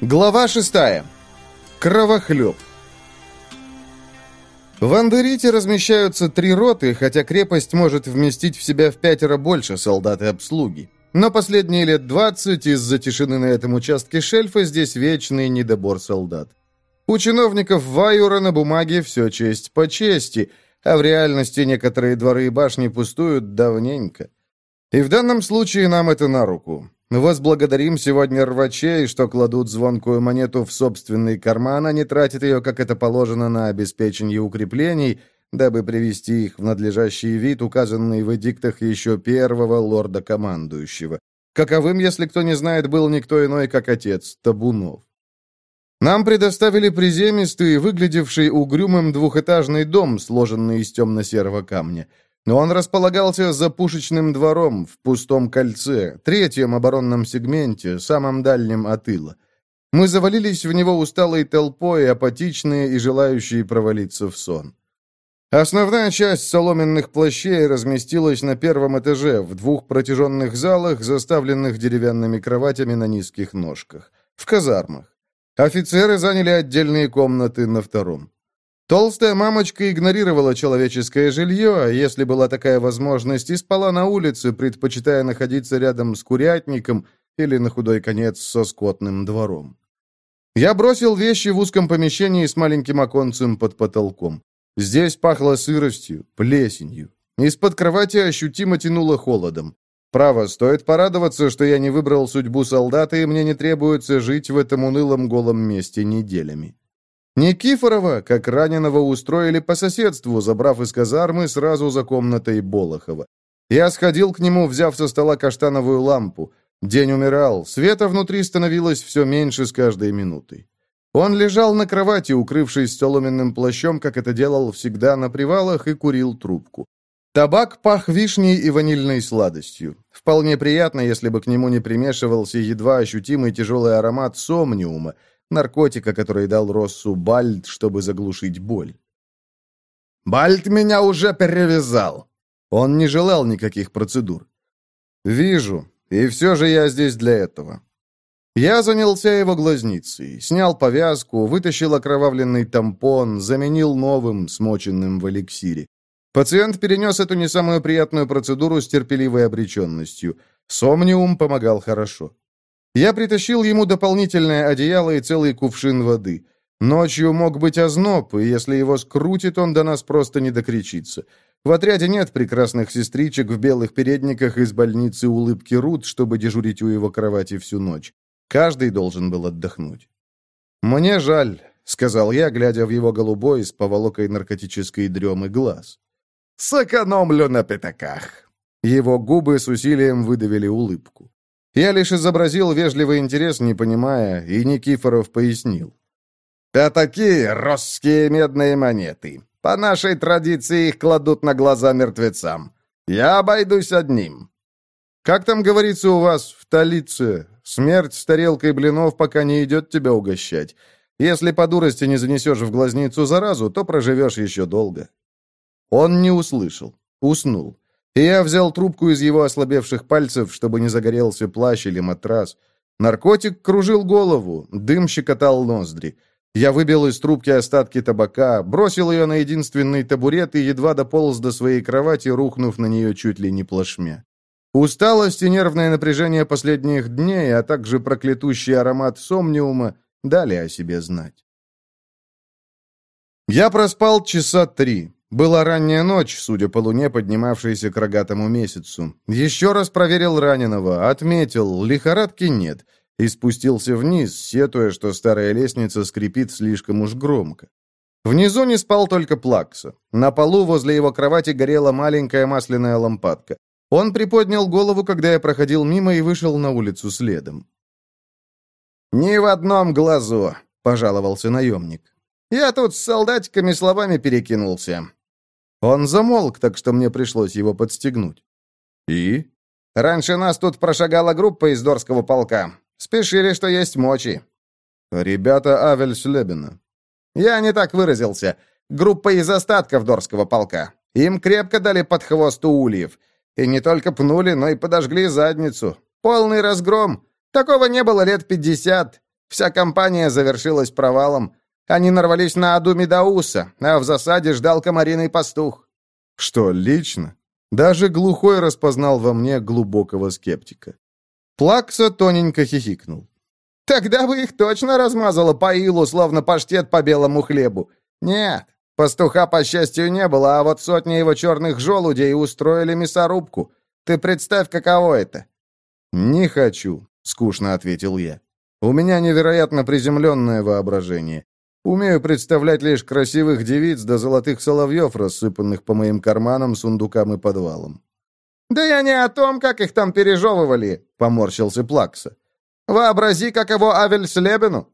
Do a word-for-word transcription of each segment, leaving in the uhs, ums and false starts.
Глава шестая. Кровохлеб. В Андерите размещаются три роты, хотя крепость может вместить в себя в пятеро больше солдат и обслуги. Но последние лет двадцать из-за тишины на этом участке шельфа здесь вечный недобор солдат. У чиновников Вайура на бумаге все честь по чести, а в реальности некоторые дворы и башни пустуют давненько. И в данном случае нам это на руку. Возблагодарим сегодня рвачей, что кладут звонкую монету в собственный карман, а не тратят ее, как это положено, на обеспечение укреплений, дабы привести их в надлежащий вид, указанный в эдиктах еще первого лорда-командующего. Каковым, если кто не знает, был никто иной, как отец Табунов. Нам предоставили приземистый, выглядевший угрюмым двухэтажный дом, сложенный из темно-серого камня. Но он располагался за пушечным двором в пустом кольце, третьем оборонном сегменте, самом дальнем от тыла. Мы завалились в него усталой толпой, апатичные и желающие провалиться в сон. Основная часть соломенных плащей разместилась на первом этаже, в двух протяженных залах, заставленных деревянными кроватями на низких ножках, в казармах. Офицеры заняли отдельные комнаты на втором. Толстая мамочка игнорировала человеческое жилье, а если была такая возможность, и спала на улице, предпочитая находиться рядом с курятником или, на худой конец, со скотным двором. Я бросил вещи в узком помещении с маленьким оконцем под потолком. Здесь пахло сыростью, плесенью. Из-под кровати ощутимо тянуло холодом. Право, стоит порадоваться, что я не выбрал судьбу солдата, и мне не требуется жить в этом унылом голом месте неделями. Никифорова, как раненого, устроили по соседству, забрав из казармы сразу за комнатой Болохова. Я сходил к нему, взяв со стола каштановую лампу. День умирал, света внутри становилось все меньше с каждой минутой. Он лежал на кровати, укрывшись соломенным плащом, как это делал всегда на привалах, и курил трубку. Табак пах вишней и ванильной сладостью. Вполне приятно, если бы к нему не примешивался едва ощутимый тяжелый аромат сомниума, наркотика, который дал Россу Бальд, чтобы заглушить боль. «Бальд меня уже перевязал!» Он не желал никаких процедур. «Вижу, и все же я здесь для этого». Я занялся его глазницей, снял повязку, вытащил окровавленный тампон, заменил новым, смоченным в эликсире. Пациент перенес эту не самую приятную процедуру с терпеливой обреченностью. Сомниум помогал хорошо. Я притащил ему дополнительное одеяло и целый кувшин воды. Ночью мог быть озноб, и если его скрутит, он до нас просто не докричится. В отряде нет прекрасных сестричек в белых передниках из больницы улыбки Рут, чтобы дежурить у его кровати всю ночь. Каждый должен был отдохнуть. «Мне жаль», — сказал я, глядя в его голубой с поволокой наркотической дремы глаз. «Сэкономлю на пятаках». Его губы с усилием выдавили улыбку. Я лишь изобразил вежливый интерес, не понимая, и Никифоров пояснил. «Пятаки — росские медные монеты. По нашей традиции их кладут на глаза мертвецам. Я обойдусь одним». «Как там говорится у вас в Талице, смерть с тарелкой блинов пока не идет тебя угощать. Если по дурости не занесешь в глазницу заразу, то проживешь еще долго». Он не услышал, уснул. И я взял трубку из его ослабевших пальцев, чтобы не загорелся плащ или матрас. Наркотик кружил голову, дым щекотал ноздри. Я выбил из трубки остатки табака, бросил ее на единственный табурет и едва дополз до своей кровати, рухнув на нее чуть ли не плашмя. Усталость и нервное напряжение последних дней, а также проклятущий аромат сомниума дали о себе знать. Я проспал часа три. Была ранняя ночь, судя по луне, поднимавшейся к рогатому месяцу. Еще раз проверил раненого, отметил, лихорадки нет, и спустился вниз, сетуя, что старая лестница скрипит слишком уж громко. Внизу не спал только Плакса. На полу возле его кровати горела маленькая масляная лампадка. Он приподнял голову, когда я проходил мимо, и вышел на улицу следом. «Ни в одном глазу», — пожаловался наемник. «Я тут с солдатиками словами перекинулся». Он замолк, так что мне пришлось его подстегнуть. «И?» «Раньше нас тут прошагала группа из Дорского полка. Спешили, что есть мочи». «Ребята Авельслебена». «Я не так выразился. Группа из остатков Дорского полка. Им крепко дали под хвост у ульев. И не только пнули, но и подожгли задницу. Полный разгром. Такого не было лет пятьдесят. Вся кампания завершилась провалом. Они нарвались на аду Медауса, а в засаде ждал комариный пастух». «Что, лично?» Даже глухой распознал во мне глубокого скептика. Плакса тоненько хихикнул. «Тогда бы их точно размазало по илу, словно паштет по белому хлебу. Нет, пастуха, по счастью, не было, а вот сотни его черных желудей устроили мясорубку. Ты представь, каково это». «Не хочу», — скучно ответил я. «У меня невероятно приземленное воображение. Умею представлять лишь красивых девиц да золотых соловьев, рассыпанных по моим карманам, сундукам и подвалам». «Да я не о том, как их там пережевывали», — поморщился Плакса. «Вообрази, как его Авельслебену».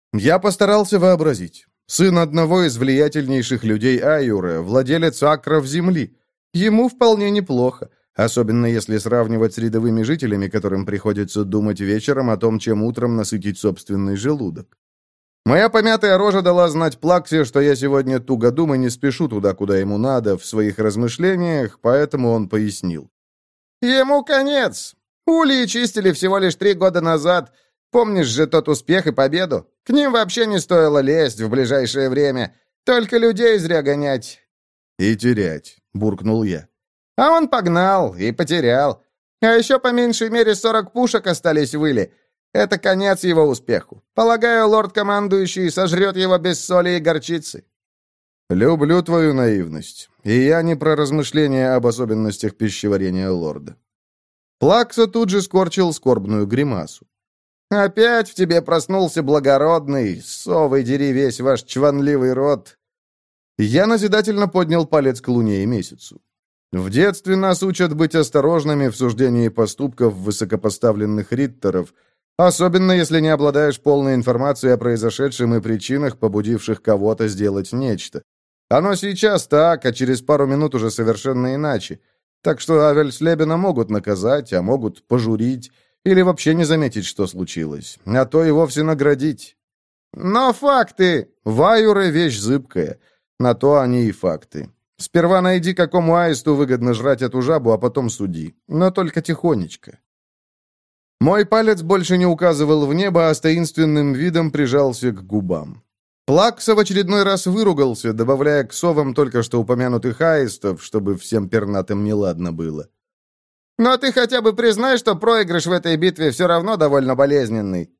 Я постарался вообразить. Сын одного из влиятельнейших людей Айура, владелец акров земли. Ему вполне неплохо, особенно если сравнивать с рядовыми жителями, которым приходится думать вечером о том, чем утром насытить собственный желудок. Моя помятая рожа дала знать Плаксе, что я сегодня тугодум и не спешу туда, куда ему надо, в своих размышлениях, поэтому он пояснил. «Ему конец. Улии чистили всего лишь три года назад. Помнишь же тот успех и победу? К ним вообще не стоило лезть в ближайшее время. Только людей зря гонять». «И терять», — буркнул я. «А он погнал и потерял. А еще по меньшей мере сорок пушек остались в Иле. Это конец его успеху. Полагаю, лорд-командующий сожрет его без соли и горчицы». «Люблю твою наивность. И я не про размышления об особенностях пищеварения лорда». Плакса тут же скорчил скорбную гримасу. «Опять в тебе проснулся благородный, совой дери весь ваш чванливый род». Я назидательно поднял палец к луне и месяцу. В детстве нас учат быть осторожными в суждении поступков высокопоставленных риттеров, особенно если не обладаешь полной информацией о произошедшем и причинах, побудивших кого-то сделать нечто. Оно сейчас так, а через пару минут уже совершенно иначе. Так что Авельслебена могут наказать, а могут пожурить, или вообще не заметить, что случилось, а то и вовсе наградить. Но факты! В Айуре вещь зыбкая, на то они и факты. Сперва найди, какому аисту выгодно жрать эту жабу, а потом суди, но только тихонечко. Мой палец больше не указывал в небо, а с таинственным видом прижался к губам. Плакса в очередной раз выругался, добавляя к совам только что упомянутых аистов, чтобы всем пернатым неладно было. «Но ты хотя бы признай, что проигрыш в этой битве все равно довольно болезненный».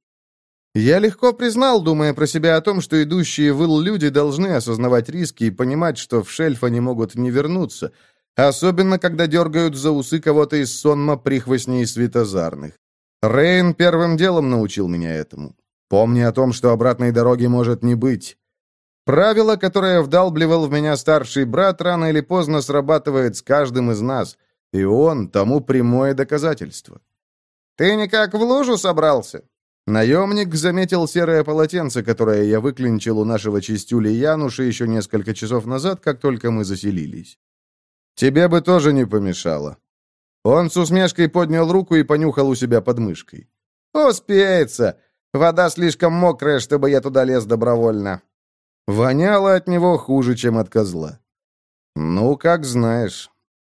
Я легко признал, думая про себя о том, что идущие в Ил люди должны осознавать риски и понимать, что в шельф они могут не вернуться, особенно когда дергают за усы кого-то из сонма прихвостней светозарных. Рейн первым делом научил меня этому. Помни о том, что обратной дороги может не быть. Правило, которое вдалбливал в меня старший брат, рано или поздно срабатывает с каждым из нас, и он тому прямое доказательство. «Ты никак в лужу собрался?» Наемник заметил серое полотенце, которое я выклинчил у нашего чистюли Януша еще несколько часов назад, как только мы заселились. «Тебе бы тоже не помешало». Он с усмешкой поднял руку и понюхал у себя под мышкой. «Успеется. Вода слишком мокрая, чтобы я туда лез добровольно». Воняло от него хуже, чем от козла. «Ну, как знаешь».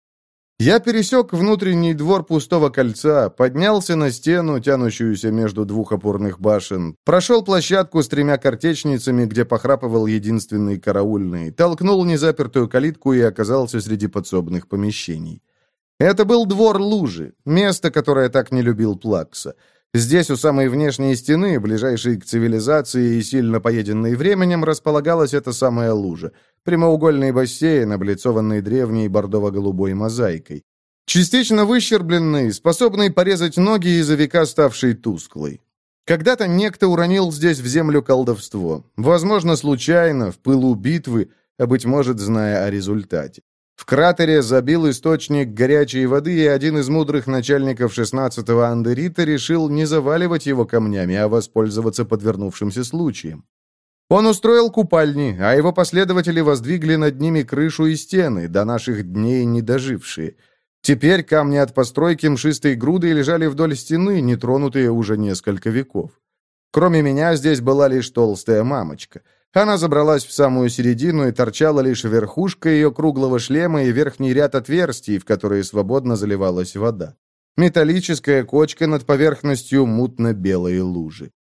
Я пересек внутренний двор пустого кольца, поднялся на стену, тянущуюся между двух опорных башен, прошел площадку с тремя картечницами, где похрапывал единственный караульный, толкнул незапертую калитку и оказался среди подсобных помещений. Это был двор лужи, место, которое так не любил Плакса. Здесь, у самой внешней стены, ближайшей к цивилизации и сильно поеденной временем, располагалась эта самая лужа. Прямоугольный бассейн, облицованный древней бордово-голубой мозаикой. Частично выщербленный, способный порезать ноги и за века ставший тусклый. Когда-то некто уронил здесь в землю колдовство. Возможно, случайно, в пылу битвы, а, быть может, зная о результате. В кратере забил источник горячей воды, и один из мудрых начальников шестнадцатого Андерита решил не заваливать его камнями, а воспользоваться подвернувшимся случаем. Он устроил купальни, а его последователи воздвигли над ними крышу и стены, до наших дней не дожившие. Теперь камни от постройки мшистой грудой лежали вдоль стены, нетронутые уже несколько веков. Кроме меня здесь была лишь толстая мамочка. Она забралась в самую середину и торчала лишь верхушка ее круглого шлема и верхний ряд отверстий, в которые свободно заливалась вода. Металлическая кочка над поверхностью мутно-белой лужи.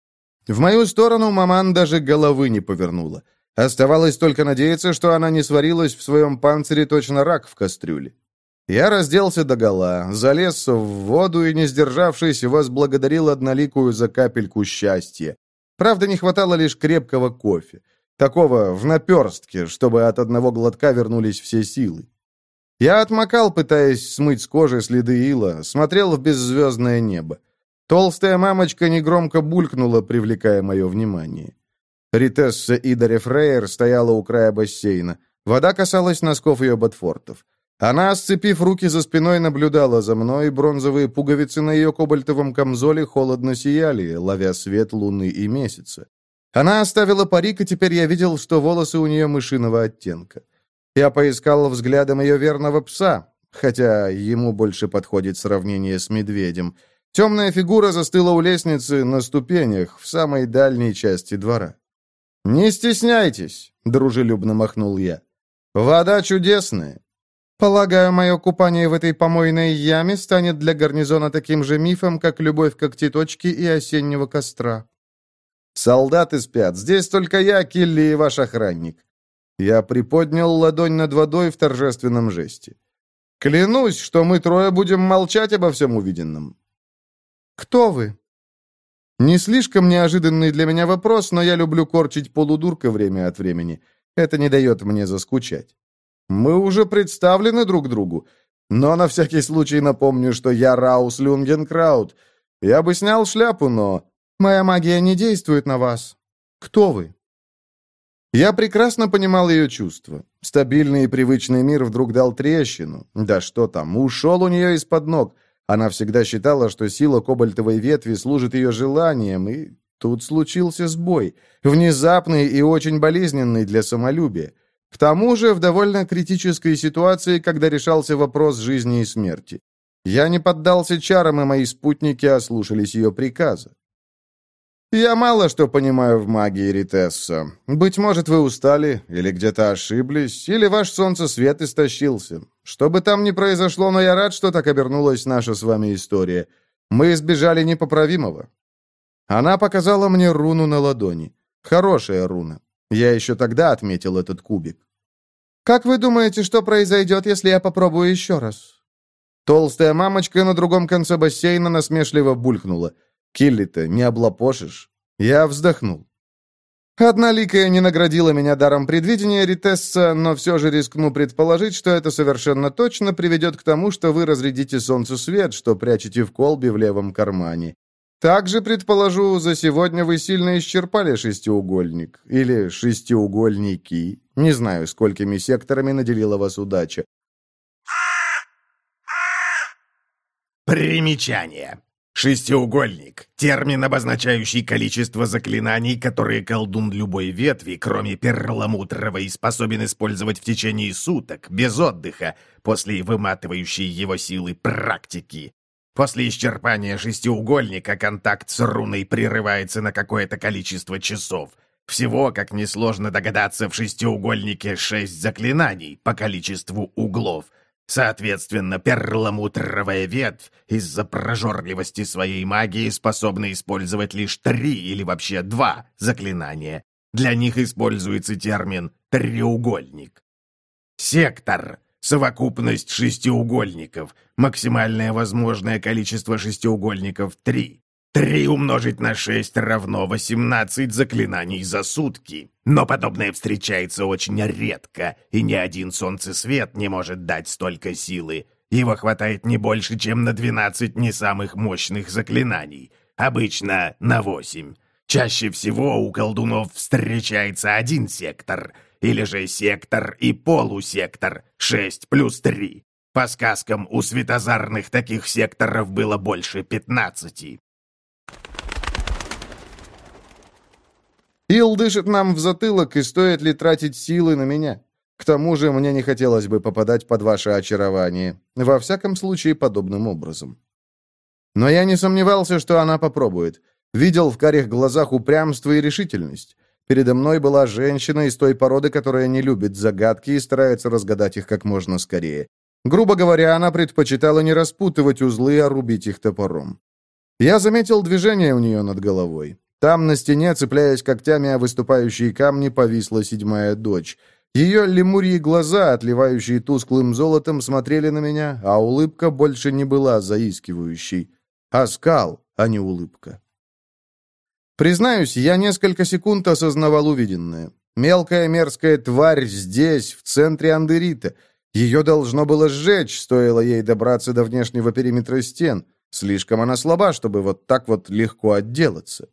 В мою сторону маман даже головы не повернула. Оставалось только надеяться, что она не сварилась в своем панцире точно рак в кастрюле. Я разделся догола, залез в воду и, не сдержавшись, возблагодарил одноликую за капельку счастья. Правда, не хватало лишь крепкого кофе. Такого в наперстке, чтобы от одного глотка вернулись все силы. Я отмокал, пытаясь смыть с кожи следы ила, смотрел в беззвездное небо. Толстая мамочка негромко булькнула, привлекая мое внимание. Ритесса Идаре Фрейер стояла у края бассейна. Вода касалась носков ее ботфортов. Она, сцепив руки за спиной, наблюдала за мной, бронзовые пуговицы на ее кобальтовом камзоле холодно сияли, ловя свет луны и месяца. Она оставила парик, и теперь я видел, что волосы у нее мышиного оттенка. Я поискал взглядом ее верного пса, хотя ему больше подходит сравнение с медведем. Темная фигура застыла у лестницы на ступенях в самой дальней части двора. «Не стесняйтесь», — дружелюбно махнул я. «Вода чудесная. Полагаю, мое купание в этой помойной яме станет для гарнизона таким же мифом, как любовь когтеточки и осеннего костра». «Солдаты спят. Здесь только я, Килли и ваш охранник». Я приподнял ладонь над водой в торжественном жесте. «Клянусь, что мы трое будем молчать обо всем увиденном». «Кто вы?» Не слишком неожиданный для меня вопрос, но я люблю корчить полудурка время от времени. Это не дает мне заскучать. Мы уже представлены друг другу, но на всякий случай напомню, что я Раус Люнгенкраут. Я бы снял шляпу, но... Моя магия не действует на вас. Кто вы?» Я прекрасно понимал ее чувства. Стабильный и привычный мир вдруг дал трещину. Да что там, ушел у нее из-под ног. Она всегда считала, что сила кобальтовой ветви служит ее желаниям, и тут случился сбой. Внезапный и очень болезненный для самолюбия. К тому же в довольно критической ситуации, когда решался вопрос жизни и смерти. Я не поддался чарам, и мои спутники ослушались ее приказа. «Я мало что понимаю в магии, Ритесса. Быть может, вы устали, или где-то ошиблись, или ваш солнцесвет истощился. Что бы там ни произошло, но я рад, что так обернулась наша с вами история. Мы избежали непоправимого». Она показала мне руну на ладони. Хорошая руна. Я еще тогда отметил этот кубик. «Как вы думаете, что произойдет, если я попробую еще раз?» Толстая мамочка на другом конце бассейна насмешливо булькнула. «Килли-то не облапошишь?» Я вздохнул. Одноликая не наградила меня даром предвидения, Ритесса, но все же рискну предположить, что это совершенно точно приведет к тому, что вы разрядите солнцу свет, что прячете в колбе в левом кармане. Также, предположу, за сегодня вы сильно исчерпали шестиугольник. Или шестиугольники. Не знаю, сколькими секторами наделила вас удача. Примечание. Шестиугольник – термин, обозначающий количество заклинаний, которые колдун любой ветви, кроме перламутровой, способен использовать в течение суток, без отдыха, после выматывающей его силы практики. После исчерпания шестиугольника контакт с руной прерывается на какое-то количество часов. Всего, как несложно догадаться, в шестиугольнике шесть заклинаний по количеству углов – Соответственно, перламутровая ветвь из-за прожорливости своей магии способна использовать лишь три или вообще два заклинания. Для них используется термин «треугольник». Сектор — совокупность шестиугольников. Максимальное возможное количество шестиугольников — три. Три умножить на шесть равно восемнадцать заклинаний за сутки. Но подобное встречается очень редко, и ни один солнцесвет не может дать столько силы. Его хватает не больше, чем на двенадцать не самых мощных заклинаний. Обычно на восемь. Чаще всего у колдунов встречается один сектор, или же сектор и полусектор, шесть плюс три. По сказкам, у светозарных таких секторов было больше пятнадцати. Ил дышит нам в затылок, и стоит ли тратить силы на меня? К тому же мне не хотелось бы попадать под ваше очарование. Во всяком случае, подобным образом. Но я не сомневался, что она попробует. Видел в карих глазах упрямство и решительность. Передо мной была женщина из той породы, которая не любит загадки и старается разгадать их как можно скорее. Грубо говоря, она предпочитала не распутывать узлы, а рубить их топором. Я заметил движение у нее над головой. Там на стене, цепляясь когтями о выступающие камни, повисла седьмая дочь. Ее лемурьи глаза, отливающие тусклым золотом, смотрели на меня, а улыбка больше не была заискивающей. Оскал, а не улыбка. Признаюсь, я несколько секунд осознавал увиденное. Мелкая мерзкая тварь здесь, в центре Андерита. Ее должно было сжечь, стоило ей добраться до внешнего периметра стен. Слишком она слаба, чтобы вот так вот легко отделаться.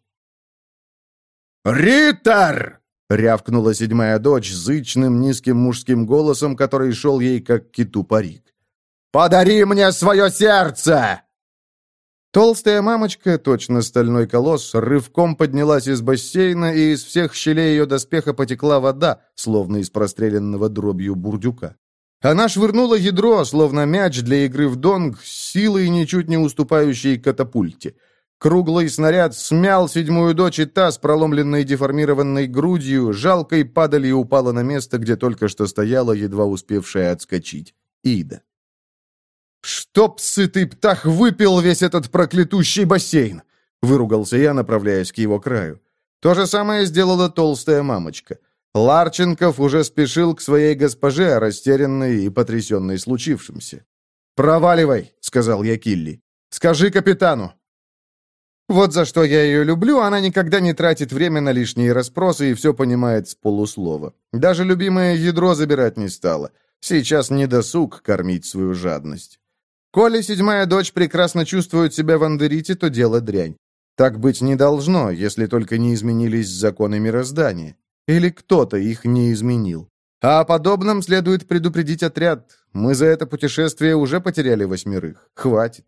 «Риттер!» — рявкнула седьмая дочь зычным низким мужским голосом, который шел ей как киту парик. «Подари мне свое сердце!» Толстая мамочка, точно стальной колосс, рывком поднялась из бассейна, и из всех щелей ее доспеха потекла вода, словно из простреленного дробью бурдюка. Она швырнула ядро, словно мяч для игры в донг, с силой, ничуть не уступающей катапульте. Круглый снаряд смял седьмую дочь, и та, с проломленной деформированной грудью, жалкой падалью упала на место, где только что стояла, едва успевшая отскочить, Ида. «Чтоб сытый птах выпил весь этот проклятущий бассейн!» — выругался я, направляясь к его краю. То же самое сделала толстая мамочка. Ларченков уже спешил к своей госпоже, растерянной и потрясенной случившимся. «Проваливай!» — сказал я Килли. «Скажи капитану!» Вот за что я ее люблю, она никогда не тратит время на лишние расспросы и все понимает с полуслова. Даже любимое ядро забирать не стала. Сейчас не досуг кормить свою жадность. Коли седьмая дочь прекрасно чувствует себя в Андерите, то дело дрянь. Так быть не должно, если только не изменились законы мироздания. Или кто-то их не изменил. А о подобном следует предупредить отряд. Мы за это путешествие уже потеряли восьмерых. Хватит.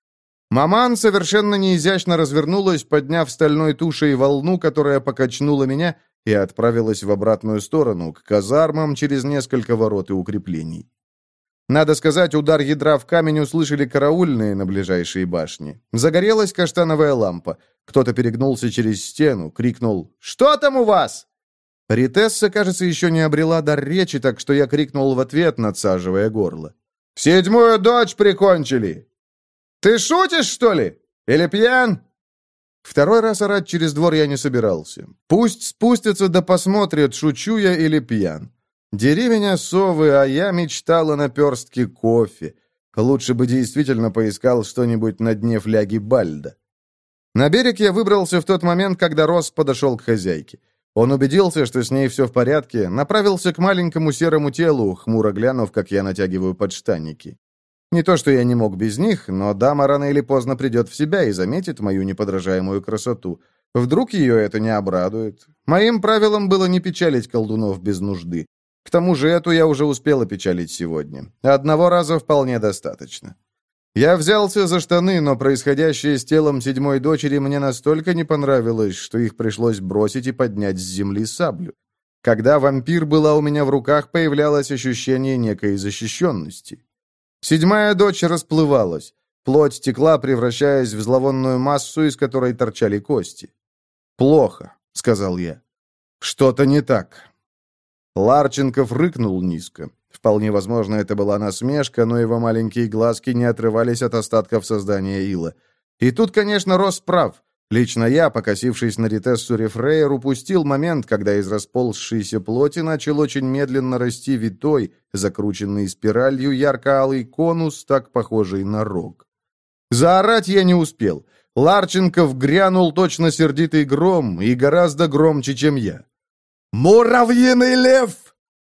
Маман совершенно неизящно развернулась, подняв стальной тушей волну, которая покачнула меня, и отправилась в обратную сторону, к казармам через несколько ворот и укреплений. Надо сказать, удар ядра в камень услышали караульные на ближайшей башне. Загорелась каштановая лампа. Кто-то перегнулся через стену, крикнул «Что там у вас?». Ритесса, кажется, еще не обрела дар речи, так что я крикнул в ответ, надсаживая горло. «Седьмую дочь прикончили!» «Ты шутишь, что ли? Или пьян?» Второй раз орать через двор я не собирался. Пусть спустятся да посмотрят, шучу я или пьян. Дери меня, совы, а я мечтал о наперстке кофе. Лучше бы действительно поискал что-нибудь на дне фляги Бальда. На берег я выбрался в тот момент, когда Росс подошел к хозяйке. Он убедился, что с ней все в порядке, направился к маленькому серому телу, хмуро глянув, как я натягиваю подштанники. Не то, что я не мог без них, но дама рано или поздно придет в себя и заметит мою неподражаемую красоту. Вдруг ее это не обрадует. Моим правилом было не печалить колдунов без нужды. К тому же эту я уже успел опечалить сегодня. Одного раза вполне достаточно. Я взялся за штаны, но происходящее с телом седьмой дочери мне настолько не понравилось, что их пришлось бросить и поднять с земли саблю. Когда вампир была у меня в руках, появлялось ощущение некой защищенности. Седьмая дочь расплывалась. Плоть текла, превращаясь в зловонную массу, из которой торчали кости. «Плохо», — сказал я. «Что-то не так». Ларченков рыкнул низко. Вполне возможно, это была насмешка, но его маленькие глазки не отрывались от остатков создания ила. И тут, конечно, Росс прав. Лично я, покосившись на Ритессу Рефрейер, упустил момент, когда из расползшейся плоти начал очень медленно расти витой, закрученный спиралью ярко-алый конус, так похожий на рог. Заорать я не успел. Ларченков грянул точно сердитый гром, и гораздо громче, чем я. «Муравьиный лев!»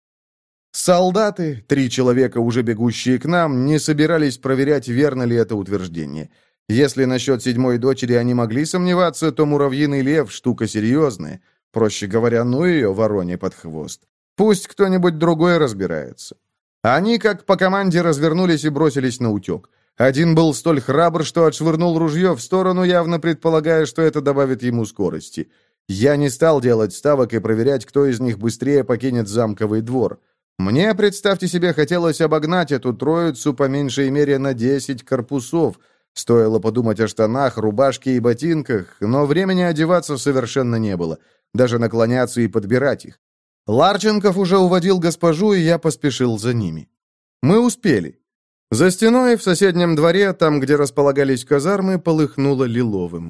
Солдаты, три человека, уже бегущие к нам, не собирались проверять, верно ли это утверждение. Если насчет седьмой дочери они могли сомневаться, то муравьиный лев — штука серьезная. Проще говоря, ну ее вороне под хвост. Пусть кто-нибудь другой разбирается. Они, как по команде, развернулись и бросились на утек. Один был столь храбр, что отшвырнул ружье в сторону, явно предполагая, что это добавит ему скорости. Я не стал делать ставок и проверять, кто из них быстрее покинет замковый двор. Мне, представьте себе, хотелось обогнать эту троицу по меньшей мере на десять корпусов. Стоило подумать о штанах, рубашке и ботинках, но времени одеваться совершенно не было, даже наклоняться и подбирать их. Ларченков уже уводил госпожу, и я поспешил за ними. Мы успели. За стеной в соседнем дворе, там, где располагались казармы, полыхнуло лиловым.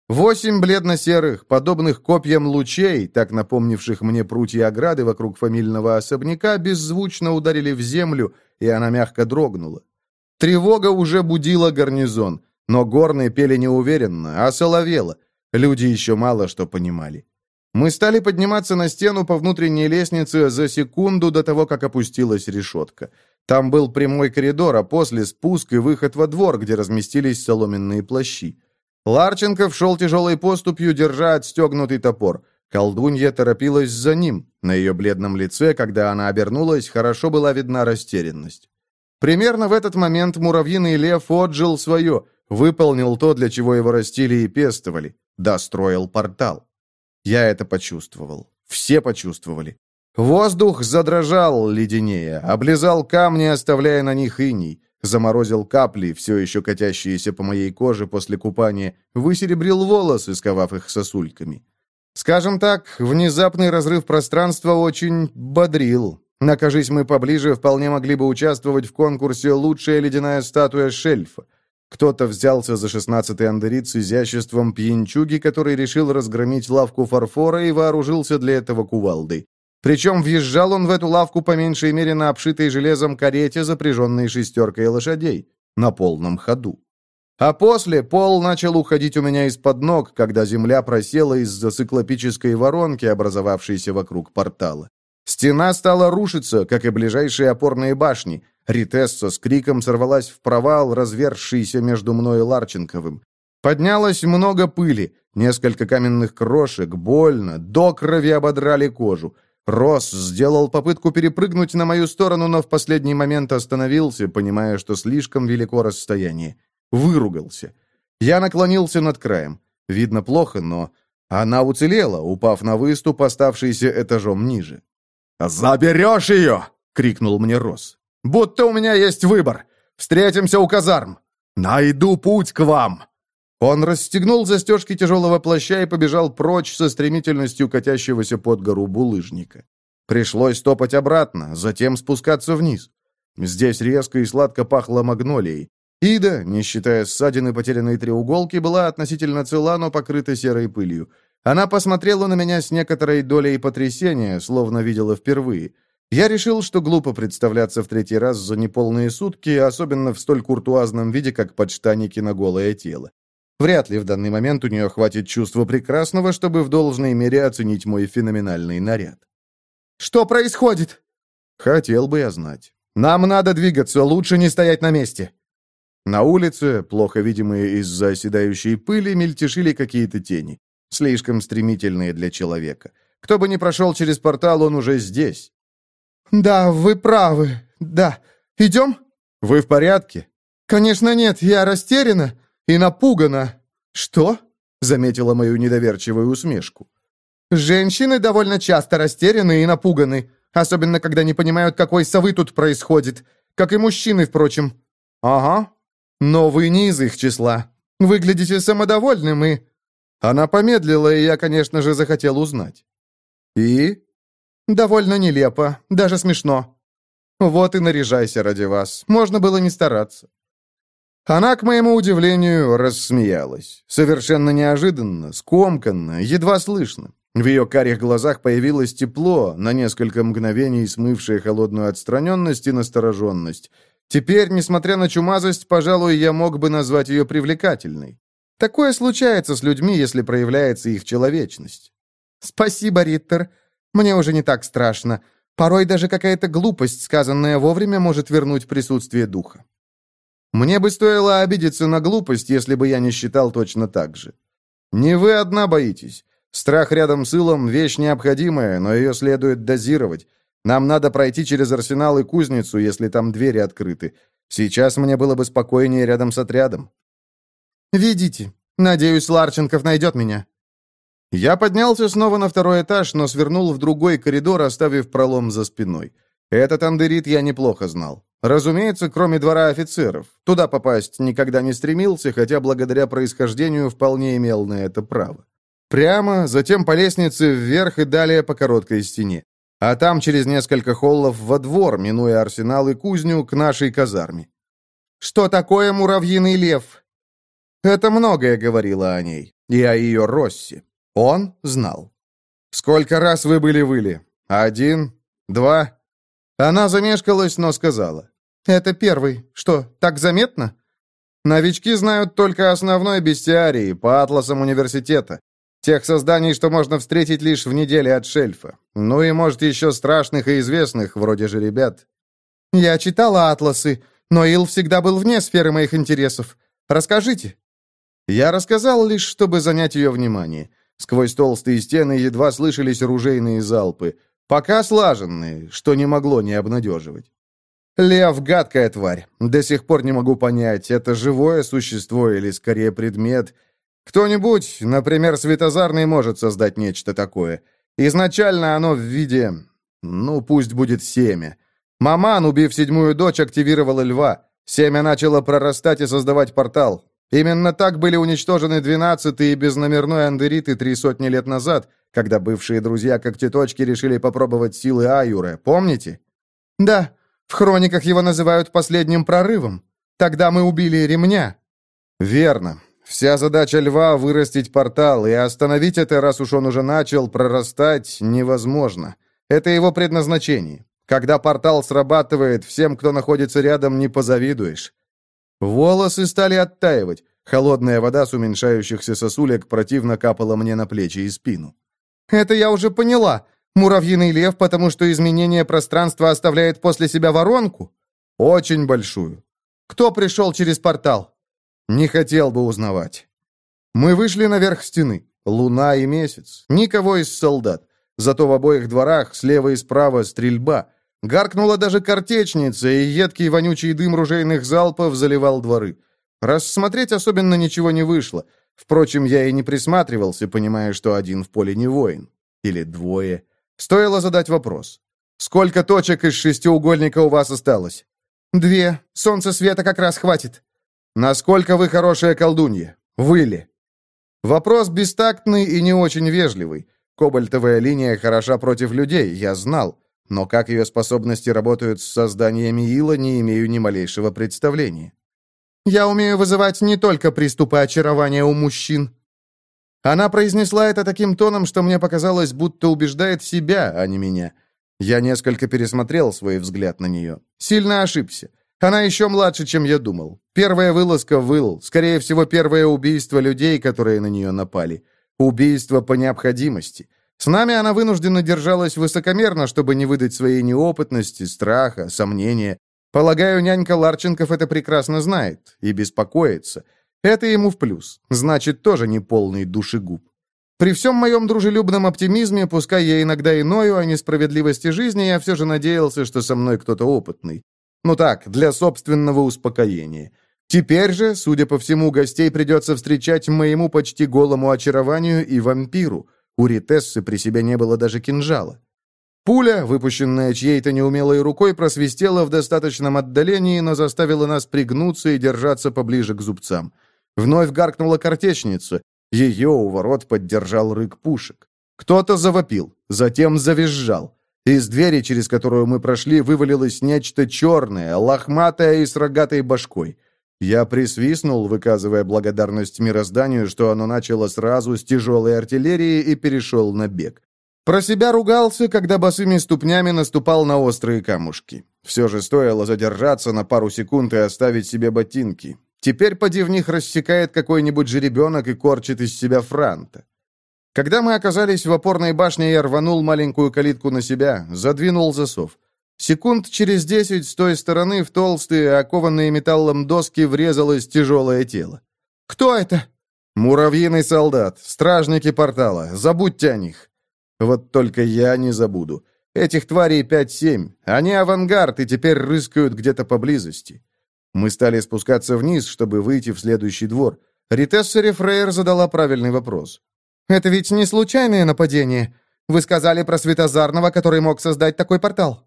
Восемь бледно-серых, подобных копьям лучей, так напомнивших мне прутья ограды вокруг фамильного особняка, беззвучно ударили в землю, и она мягко дрогнула. Тревога уже будила гарнизон, но горные пели неуверенно, а соловело. Люди еще мало что понимали. Мы стали подниматься на стену по внутренней лестнице за секунду до того, как опустилась решетка. Там был прямой коридор, а после спуск и выход во двор, где разместились соломенные плащи. Ларченков шел тяжелой поступью, держа отстегнутый топор. Колдунья торопилась за ним. На ее бледном лице, когда она обернулась, хорошо была видна растерянность. Примерно в этот момент муравьиный лев отжил свое, выполнил то, для чего его растили и пестовали, достроил портал. Я это почувствовал. Все почувствовали. Воздух задрожал леденее, облизал камни, оставляя на них иней. Заморозил капли, все еще катящиеся по моей коже после купания, высеребрил волосы, сковав их сосульками. Скажем так, внезапный разрыв пространства очень бодрил. Накажись мы поближе, вполне могли бы участвовать в конкурсе «Лучшая ледяная статуя шельфа». Кто-то взялся за шестнадцатый андерит с изяществом пьянчуги, который решил разгромить лавку фарфора и вооружился для этого кувалдой. Причем въезжал он в эту лавку по меньшей мере на обшитой железом карете, запряженной шестеркой лошадей, на полном ходу. А после пол начал уходить у меня из-под ног, когда земля просела из-за циклопической воронки, образовавшейся вокруг портала. Стена стала рушиться, как и ближайшие опорные башни. Ритесса с криком сорвалась в провал, разверзшийся между мной и Ларченковым. Поднялось много пыли, несколько каменных крошек, больно, до крови ободрали кожу. Росс сделал попытку перепрыгнуть на мою сторону, но в последний момент остановился, понимая, что слишком велико расстояние. Выругался. Я наклонился над краем. Видно плохо, но она уцелела, упав на выступ, оставшийся этажом ниже. «Заберешь ее!» — крикнул мне Росс. «Будто у меня есть выбор. Встретимся у казарм. Найду путь к вам!» Он расстегнул застежки тяжелого плаща и побежал прочь со стремительностью катящегося под гору булыжника. Пришлось топать обратно, затем спускаться вниз. Здесь резко и сладко пахло магнолией. Ида, не считая ссадины потерянной треуголки, была относительно цела, но покрыта серой пылью. Она посмотрела на меня с некоторой долей потрясения, словно видела впервые. Я решил, что глупо представляться в третий раз за неполные сутки, особенно в столь куртуазном виде, как подштанники на голое тело. Вряд ли в данный момент у нее хватит чувства прекрасного, чтобы в должной мере оценить мой феноменальный наряд. «Что происходит?» «Хотел бы я знать. Нам надо двигаться, лучше не стоять на месте». На улице, плохо видимые из-за оседающей пыли, мельтешили какие-то тени. Слишком стремительные для человека. Кто бы ни прошел через портал, он уже здесь. «Да, вы правы. Да. Идем?» «Вы в порядке?» «Конечно нет, я растеряна и напугана». «Что?» — заметила мою недоверчивую усмешку. «Женщины довольно часто растеряны и напуганы, особенно когда не понимают, какой совы тут происходит, как и мужчины, впрочем». «Ага. Но вы не из их числа. Выглядите самодовольным и...» Она помедлила, и я, конечно же, захотел узнать. «И?» «Довольно нелепо, даже смешно». «Вот и наряжайся ради вас. Можно было не стараться». Она, к моему удивлению, рассмеялась. Совершенно неожиданно, скомканно, едва слышно. В ее карих глазах появилось тепло, на несколько мгновений смывшее холодную отстраненность и настороженность. Теперь, несмотря на чумазость, пожалуй, я мог бы назвать ее привлекательной. Такое случается с людьми, если проявляется их человечность. «Спасибо, Риттер. Мне уже не так страшно. Порой даже какая-то глупость, сказанная вовремя, может вернуть присутствие духа». Мне бы стоило обидеться на глупость, если бы я не считал точно так же. Не вы одна боитесь. Страх рядом с Илом — вещь необходимая, но ее следует дозировать. Нам надо пройти через арсенал и кузницу, если там двери открыты. Сейчас мне было бы спокойнее рядом с отрядом. «Ведите. Надеюсь, Ларченков найдет меня». Я поднялся снова на второй этаж, но свернул в другой коридор, оставив пролом за спиной. Этот андерит я неплохо знал. Разумеется, кроме двора офицеров. Туда попасть никогда не стремился, хотя благодаря происхождению вполне имел на это право. Прямо, затем по лестнице вверх и далее по короткой стене. А там через несколько холлов во двор, минуя арсенал и кузню, к нашей казарме. «Что такое муравьиный лев?» Это многое говорило о ней. и о ее Россе. Он знал. «Сколько раз вы были в Иле? Один? Два?» Она замешкалась, но сказала. «Это первый. Что, так заметно?» «Новички знают только основной бестиарий по атласам университета. Тех созданий, что можно встретить лишь в неделе от шельфа. Ну и, может, еще страшных и известных, вроде же ребят». «Я читала атласы, но Ил всегда был вне сферы моих интересов. Расскажите». Я рассказал лишь, чтобы занять ее внимание. Сквозь толстые стены едва слышались ружейные залпы. Пока слаженные, что не могло не обнадеживать. Лев — гадкая тварь. До сих пор не могу понять, это живое существо или, скорее, предмет. Кто-нибудь, например, Светозарный, может создать нечто такое. Изначально оно в виде... Ну, пусть будет семя. Маман, убив седьмую дочь, активировала льва. Семя начало прорастать и создавать портал. Именно так были уничтожены двенадцатые и безномерной андериты три сотни лет назад, когда бывшие друзья Когтеточки решили попробовать силы Аюра. Помните? Да. В хрониках его называют последним прорывом. Тогда мы убили ремня». «Верно. Вся задача льва — вырастить портал, и остановить это, раз уж он уже начал прорастать, невозможно. Это его предназначение. Когда портал срабатывает, всем, кто находится рядом, не позавидуешь». Волосы стали оттаивать. Холодная вода с уменьшающихся сосулек противно капала мне на плечи и спину. «Это я уже поняла. Муравьиный лев, потому что изменение пространства оставляет после себя воронку?» «Очень большую». «Кто пришел через портал?» «Не хотел бы узнавать». Мы вышли наверх стены. Луна и месяц. Никого из солдат. Зато в обоих дворах, слева и справа, стрельба. Гаркнула даже картечница, и едкий вонючий дым ружейных залпов заливал дворы. Рассмотреть особенно ничего не вышло. Впрочем, я и не присматривался, понимая, что один в поле не воин. Или двое. Стоило задать вопрос. «Сколько точек из шестиугольника у вас осталось?» «Две. Солнца света как раз хватит». «Насколько вы хорошая колдунья? Вы ли?» Вопрос бестактный и не очень вежливый. Кобальтовая линия хороша против людей, я знал. Но как ее способности работают с созданиями Ила, не имею ни малейшего представления. «Я умею вызывать не только приступы очарования у мужчин». Она произнесла это таким тоном, что мне показалось, будто убеждает себя, а не меня. Я несколько пересмотрел свой взгляд на нее. Сильно ошибся. Она еще младше, чем я думал. Первая вылазка в Ил, скорее всего, первое убийство людей, которые на нее напали. Убийство по необходимости. С нами она вынуждена держалась высокомерно, чтобы не выдать своей неопытности, страха, сомнения. Полагаю, нянька Ларченков это прекрасно знает и беспокоится. Это ему в плюс. Значит, тоже не полный душегуб. При всем моем дружелюбном оптимизме, пускай я иногда и ною о несправедливости жизни, я все же надеялся, что со мной кто-то опытный. Ну так, для собственного успокоения. Теперь же, судя по всему, гостей придется встречать моему почти голому очарованию и вампиру. У Ритессы при себе не было даже кинжала. Пуля, выпущенная чьей-то неумелой рукой, просвистела в достаточном отдалении, но заставила нас пригнуться и держаться поближе к зубцам. Вновь гаркнула картечница. Ее у ворот поддержал рык пушек. Кто-то завопил, затем завизжал. Из двери, через которую мы прошли, вывалилось нечто черное, лохматое и с рогатой башкой. Я присвистнул, выказывая благодарность мирозданию, что оно начало сразу с тяжелой артиллерии и перешел на бег. Про себя ругался, когда босыми ступнями наступал на острые камушки. Все же стоило задержаться на пару секунд и оставить себе ботинки. Теперь поди в них рассекает какой-нибудь жеребенок и корчит из себя франта. Когда мы оказались в опорной башне, я рванул маленькую калитку на себя, задвинул засов. Секунд через десять с той стороны в толстые, окованные металлом доски врезалось тяжелое тело. «Кто это?» «Муравьиный солдат, стражники портала. Забудьте о них». Вот только я не забуду. Этих тварей пять-семь. Они авангард и теперь рыскают где-то поблизости. Мы стали спускаться вниз, чтобы выйти в следующий двор. Ритесса Рефрейер задала правильный вопрос. «Это ведь не случайное нападение. Вы сказали про Светозарного, который мог создать такой портал».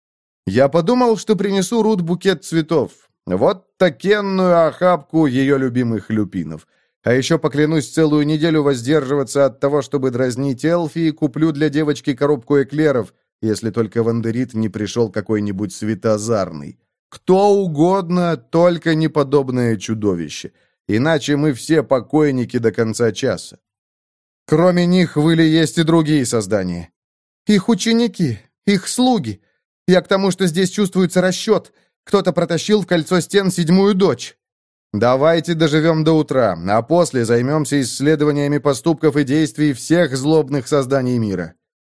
Я подумал, что принесу Рут букет цветов. Вот такенную охапку ее любимых люпинов. А еще поклянусь целую неделю воздерживаться от того, чтобы дразнить Элфи, и куплю для девочки коробку эклеров, если только в Андерит не пришел какой-нибудь Светозарный. Кто угодно, только не подобное чудовище. иначе мы все покойники до конца часа. Кроме них в Иле есть и другие создания. Их ученики, их слуги. Я к тому, что здесь чувствуется расчет. Кто-то протащил в кольцо стен седьмую дочь. Давайте доживем до утра, а после займемся исследованиями поступков и действий всех злобных созданий мира.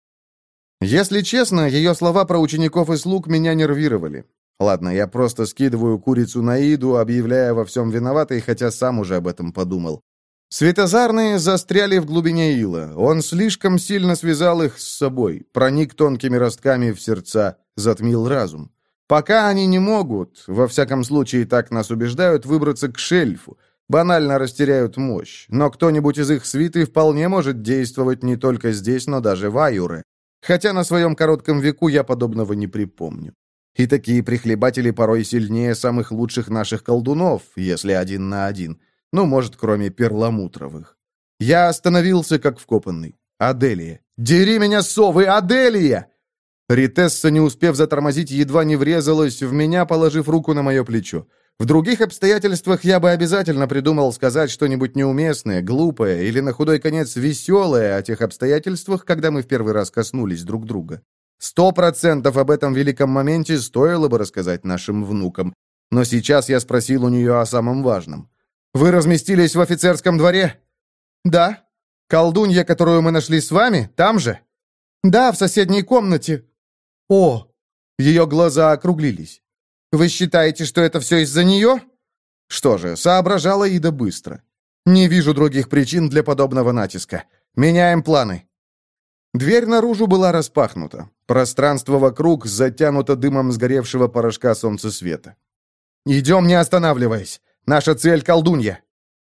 Если честно, ее слова про учеников и слуг меня нервировали. Ладно, я просто скидываю курицу на Иду, объявляя во всем виноватой, хотя сам уже об этом подумал. Светозарные застряли в глубине ила. Он слишком сильно связал их с собой, проник тонкими ростками в сердца, затмил разум. Пока они не могут, во всяком случае так нас убеждают, выбраться к шельфу, банально растеряют мощь, но кто-нибудь из их свиты вполне может действовать не только здесь, но даже в Аюре. Хотя на своем коротком веку я подобного не припомню. И такие прихлебатели порой сильнее самых лучших наших колдунов, если один на один. Ну, может, кроме перламутровых. Я остановился, как вкопанный. «Аделия! Дери меня, совы! Аделия!» Ритесса, не успев затормозить, едва не врезалась в меня, положив руку на мое плечо. В других обстоятельствах я бы обязательно придумал сказать что-нибудь неуместное, глупое или, на худой конец, веселое о тех обстоятельствах, когда мы в первый раз коснулись друг друга. Сто процентов об этом великом моменте стоило бы рассказать нашим внукам. Но сейчас я спросил у нее о самом важном. «Вы разместились в офицерском дворе?» «Да». «Колдунья, которую мы нашли с вами, там же?» «Да, в соседней комнате». «О!» Ее глаза округлились. «Вы считаете, что это все из-за нее?» Что же, соображала Ида быстро. «Не вижу других причин для подобного натиска. Меняем планы». Дверь наружу была распахнута. Пространство вокруг затянуто дымом сгоревшего порошка солнцесвета. «Идем, не останавливаясь. Наша цель — колдунья».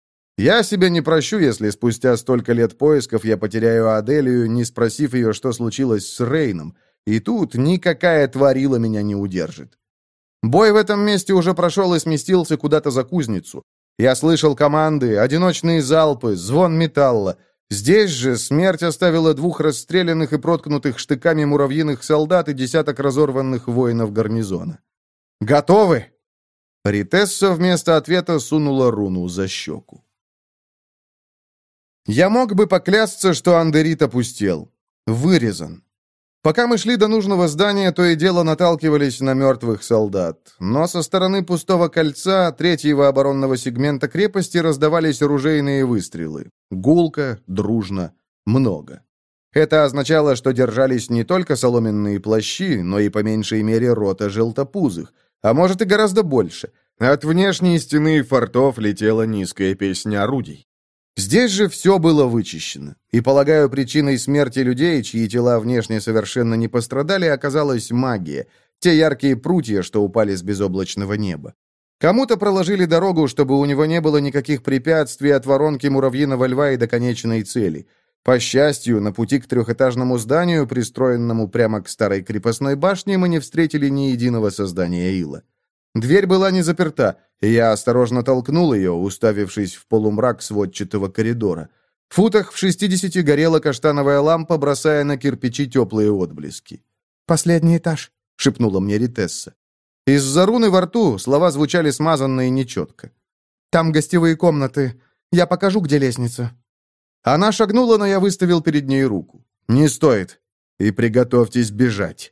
Я себе не прощу, если спустя столько лет поисков я потеряю Аделию, не спросив ее, что случилось с Рейном, и тут никакая тварила меня не удержит. Бой в этом месте уже прошел и сместился куда-то за кузницу. Я слышал команды, одиночные залпы, звон металла. Здесь же смерть оставила двух расстрелянных и проткнутых штыками муравьиных солдат и десяток разорванных воинов гарнизона. «Готовы?» Ритесса вместо ответа сунула руну за щеку. Я мог бы поклясться, что Андерит опустел. Вырезан. Пока мы шли до нужного здания, то и дело наталкивались на мертвых солдат. Но со стороны пустого кольца третьего оборонного сегмента крепости раздавались оружейные выстрелы. Гулко, дружно, много. Это означало, что держались не только соломенные плащи, но и по меньшей мере рота желтопузых, а может и гораздо больше. От внешней стены фортов летела низкая песня орудий. Здесь же все было вычищено, и, полагаю, причиной смерти людей, чьи тела внешне совершенно не пострадали, оказалась магия, те яркие прутья, что упали с безоблачного неба. Кому-то проложили дорогу, чтобы у него не было никаких препятствий от воронки муравьиного льва и до конечной цели. По счастью, на пути к трехэтажному зданию, пристроенному прямо к старой крепостной башне, мы не встретили ни единого создания ила. Дверь была не заперта, и я осторожно толкнул ее, уставившись в полумрак сводчатого коридора. В футах в шестидесяти горела каштановая лампа, бросая на кирпичи теплые отблески. «Последний этаж», — шепнула мне Ритесса. Из-за руны во рту слова звучали смазанно и нечетко. «Там гостевые комнаты. Я покажу, где лестница». Она шагнула, но я выставил перед ней руку. «Не стоит. И приготовьтесь бежать».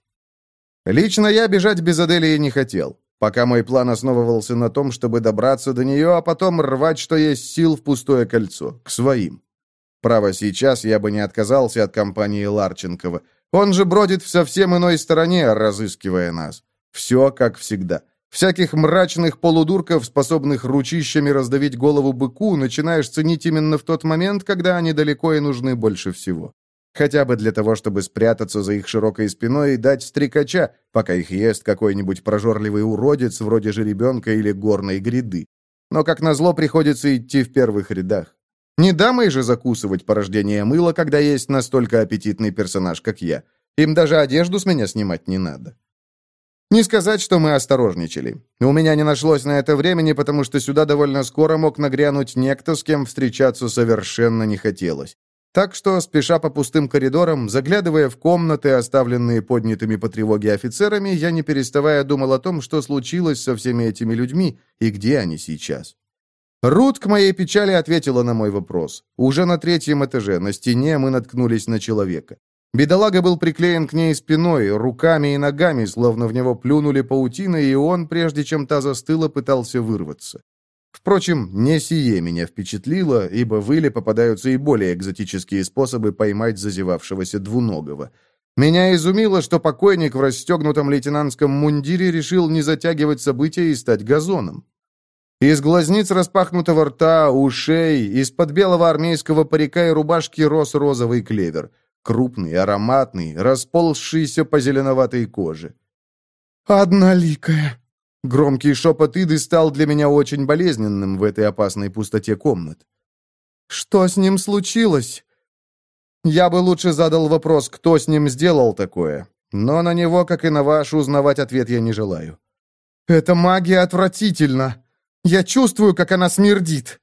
Лично я бежать без Аделии не хотел. Пока мой план основывался на том, чтобы добраться до нее, а потом рвать, что есть сил, в пустое кольцо, к своим. Право, сейчас я бы не отказался от компании Ларченкова. Он же бродит в совсем иной стороне, разыскивая нас. Все как всегда. Всяких мрачных полудурков, способных ручищами раздавить голову быку, начинаешь ценить именно в тот момент, когда они далеко и нужны больше всего. Хотя бы для того, чтобы спрятаться за их широкой спиной и дать стрекача, пока их ест какой-нибудь прожорливый уродец вроде жеребенка или горной гряды. Но, как назло, приходится идти в первых рядах. Не дамой же закусывать порождение мыла, когда есть настолько аппетитный персонаж, как я. Им даже одежду с меня снимать не надо. Не сказать, что мы осторожничали. У меня не нашлось на это времени, потому что сюда довольно скоро мог нагрянуть некто, с кем встречаться совершенно не хотелось. Так что, спеша по пустым коридорам, заглядывая в комнаты, оставленные поднятыми по тревоге офицерами, я не переставая думал о том, что случилось со всеми этими людьми и где они сейчас. Рут к моей печали ответила на мой вопрос. Уже на третьем этаже, на стене, мы наткнулись на человека. Бедолага был приклеен к ней спиной, руками и ногами, словно в него плюнули паутиной, и он, прежде чем та застыла, пытался вырваться. Впрочем, не сие меня впечатлило, ибо в Иле попадаются и более экзотические способы поймать зазевавшегося двуногого. Меня изумило, что покойник в расстегнутом лейтенантском мундире решил не затягивать события и стать газоном. Из глазниц распахнутого рта, ушей, из-под белого армейского парика и рубашки рос розовый клевер. Крупный, ароматный, расползшийся по зеленоватой коже. «Одноликая!» Громкий шепот Иды стал для меня очень болезненным в этой опасной пустоте комнат. «Что с ним случилось?» Я бы лучше задал вопрос, кто с ним сделал такое, но на него, как и на ваш, узнавать ответ я не желаю. «Эта магия отвратительна! Я чувствую, как она смердит!»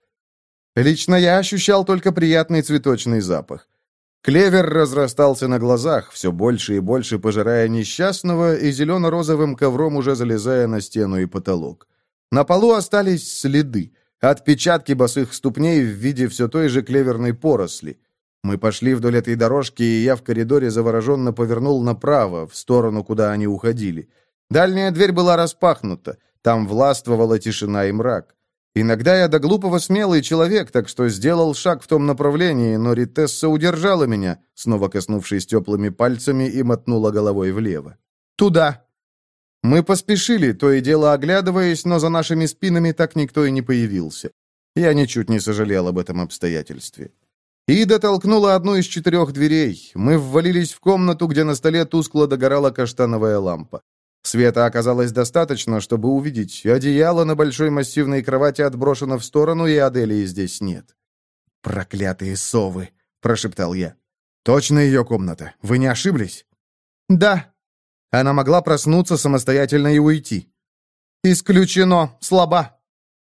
Лично я ощущал только приятный цветочный запах. Клевер разрастался на глазах, все больше и больше пожирая несчастного и зелено-розовым ковром уже залезая на стену и потолок. На полу остались следы, отпечатки босых ступней в виде все той же клеверной поросли. Мы пошли вдоль этой дорожки, и я в коридоре завороженно повернул направо, в сторону, куда они уходили. Дальняя дверь была распахнута, там властвовала тишина и мрак. Иногда я до глупого смелый человек, так что сделал шаг в том направлении, но Ритесса удержала меня, снова коснувшись теплыми пальцами, и мотнула головой влево. «Туда!» Мы поспешили, то и дело оглядываясь, но за нашими спинами так никто и не появился. Я ничуть не сожалел об этом обстоятельстве. Ида толкнула одну из четырех дверей. Мы ввалились в комнату, где на столе тускло догорала каштановая лампа. Света оказалось достаточно, чтобы увидеть. Одеяло на большой массивной кровати отброшено в сторону, и Аделии здесь нет. «Проклятые совы!» — прошептал я. «Точно ее комната? Вы не ошиблись?» «Да». Она могла проснуться самостоятельно и уйти. «Исключено. Слаба».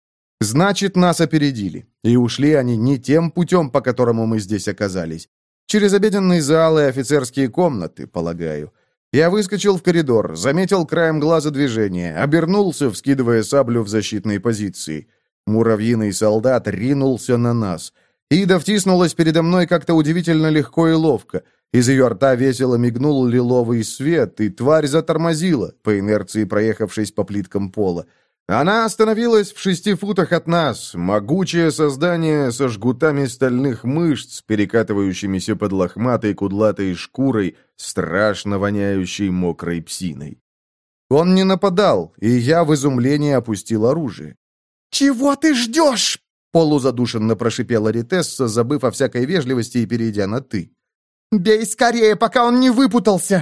Значит, нас опередили. И ушли они не тем путем, по которому мы здесь оказались. Через обеденный зал и офицерские комнаты, полагаю. Я выскочил в коридор, заметил краем глаза движение, обернулся, вскидывая саблю в защитной позиции. Муравьиный солдат ринулся на нас. Ида втиснулась передо мной как-то удивительно легко и ловко. Из ее рта весело мигнул лиловый свет, и тварь затормозила, по инерции проехавшись по плиткам пола. Она остановилась в шести футах от нас, могучее создание со жгутами стальных мышц, перекатывающимися под лохматой кудлатой шкурой, страшно воняющей мокрой псиной. Он не нападал, и я в изумлении опустил оружие. «Чего ты ждешь?» — полузадушенно прошипела Ритесса, забыв о всякой вежливости и перейдя на «ты». «Бей скорее, пока он не выпутался!»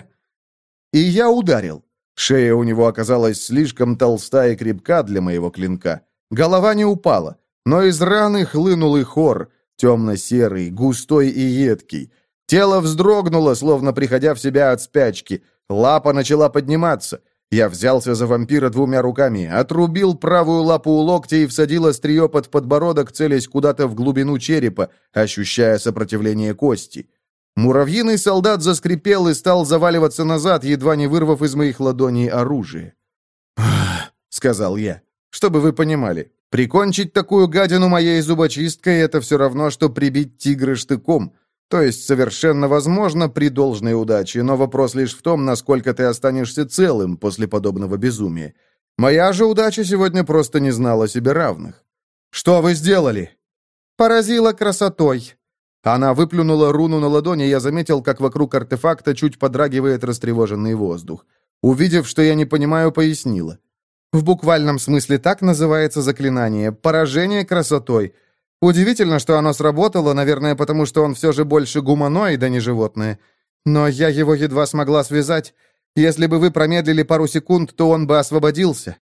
И я ударил. Шея у него оказалась слишком толста и крепка для моего клинка. Голова не упала, но из раны хлынул и хор, темно-серый, густой и едкий. Тело вздрогнуло, словно приходя в себя от спячки. Лапа начала подниматься. Я взялся за вампира двумя руками, отрубил правую лапу у локтя и всадил острие под подбородок, целясь куда-то в глубину черепа, ощущая сопротивление кости. Муравьиный солдат заскрипел и стал заваливаться назад, едва не вырвав из моих ладоней оружие. «Ах», — сказал я, — «чтобы вы понимали, прикончить такую гадину моей зубочисткой — это все равно, что прибить тигра штыком. То есть совершенно возможно при должной удаче, но вопрос лишь в том, насколько ты останешься целым после подобного безумия. Моя же удача сегодня просто не знала себе равных». «Что вы сделали?» «Поразила красотой». Она выплюнула руну на ладони, и я заметил, как вокруг артефакта чуть подрагивает растревоженный воздух. Увидев, что я не понимаю, пояснила. В буквальном смысле так называется заклинание «поражение красотой». Удивительно, что оно сработало, наверное, потому что он все же больше гуманоид, а не животное. Но я его едва смогла связать. Если бы вы промедлили пару секунд, то он бы освободился.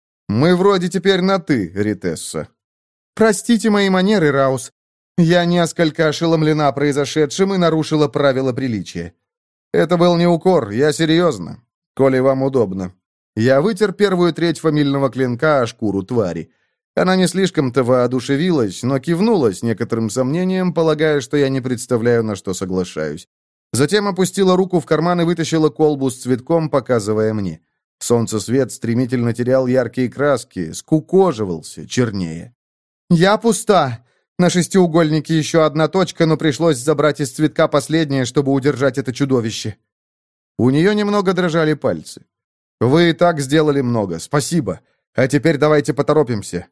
Мы вроде теперь на «ты», Ритесса. Простите мои манеры, Раус. Я несколько ошеломлена произошедшим и нарушила правила приличия. Это был не укор, я серьезно, коли вам удобно. Я вытер первую треть фамильного клинка о шкуру твари. Она не слишком-то воодушевилась, но кивнула с некоторым сомнением, полагая, что я не представляю, на что соглашаюсь. Затем опустила руку в карман и вытащила колбу с цветком, показывая мне. Солнцесвет стремительно терял яркие краски, скукоживался, чернее. «Я пуста. На шестиугольнике еще одна точка, но пришлось забрать из цветка последнее, чтобы удержать это чудовище». У нее немного дрожали пальцы. «Вы и так сделали много, спасибо. А теперь давайте поторопимся».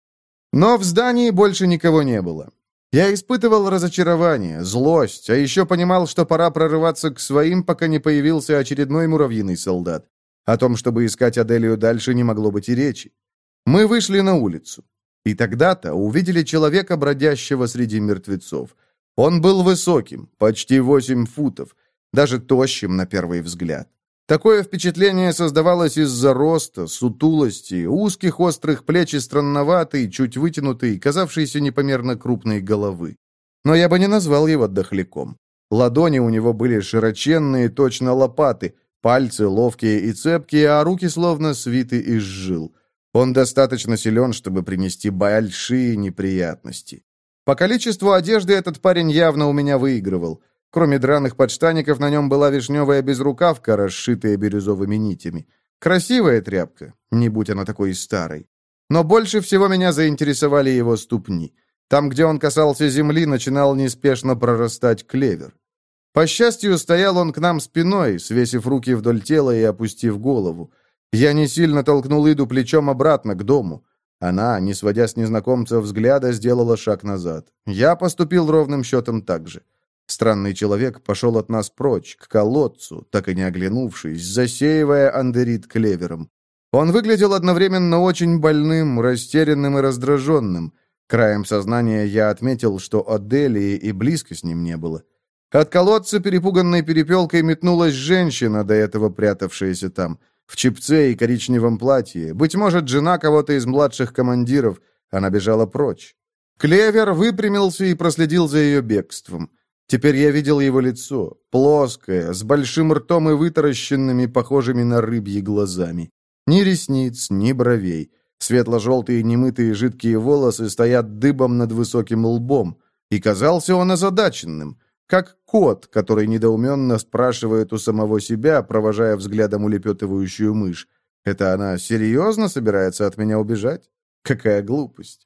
Но в здании больше никого не было. Я испытывал разочарование, злость, а еще понимал, что пора прорываться к своим, пока не появился очередной муравьиный солдат. О том, чтобы искать Аделию дальше, не могло быть и речи. Мы вышли на улицу. И тогда-то увидели человека, бродящего среди мертвецов. Он был высоким, почти восемь футов, даже тощим на первый взгляд. Такое впечатление создавалось из-за роста, сутулости, узких острых плеч и странноватой, чуть вытянутой, казавшейся непомерно крупной головы. Но я бы не назвал его дохляком. Ладони у него были широченные, точно лопаты, пальцы ловкие и цепкие, а руки словно свиты из жил. Он достаточно силен, чтобы принести большие неприятности. По количеству одежды этот парень явно у меня выигрывал. Кроме драных подштаников, на нем была вишневая безрукавка, расшитая бирюзовыми нитями. Красивая тряпка, не будь она такой старой. Но больше всего меня заинтересовали его ступни. Там, где он касался земли, начинал неспешно прорастать клевер. По счастью, стоял он к нам спиной, свесив руки вдоль тела и опустив голову. Я не сильно толкнул Иду плечом обратно к дому. Она, не сводя с незнакомца взгляда, сделала шаг назад. Я поступил ровным счетом так же. Странный человек пошел от нас прочь, к колодцу, так и не оглянувшись, засеивая андерит клевером. Он выглядел одновременно очень больным, растерянным и раздраженным. Краем сознания я отметил, что Аделии и близко с ним не было. От колодца, перепуганной перепелкой, метнулась женщина, до этого прятавшаяся там, в чепце и коричневом платье, быть может, жена кого-то из младших командиров. Она бежала прочь. Клевер выпрямился и проследил за ее бегством. Теперь я видел его лицо, плоское, с большим ртом и вытаращенными, похожими на рыбьи глазами. Ни ресниц, ни бровей. Светло-желтые немытые жидкие волосы стоят дыбом над высоким лбом. И казался он озадаченным, как кот, который недоуменно спрашивает у самого себя, провожая взглядом улепетывающую мышь. Это она серьезно собирается от меня убежать? Какая глупость.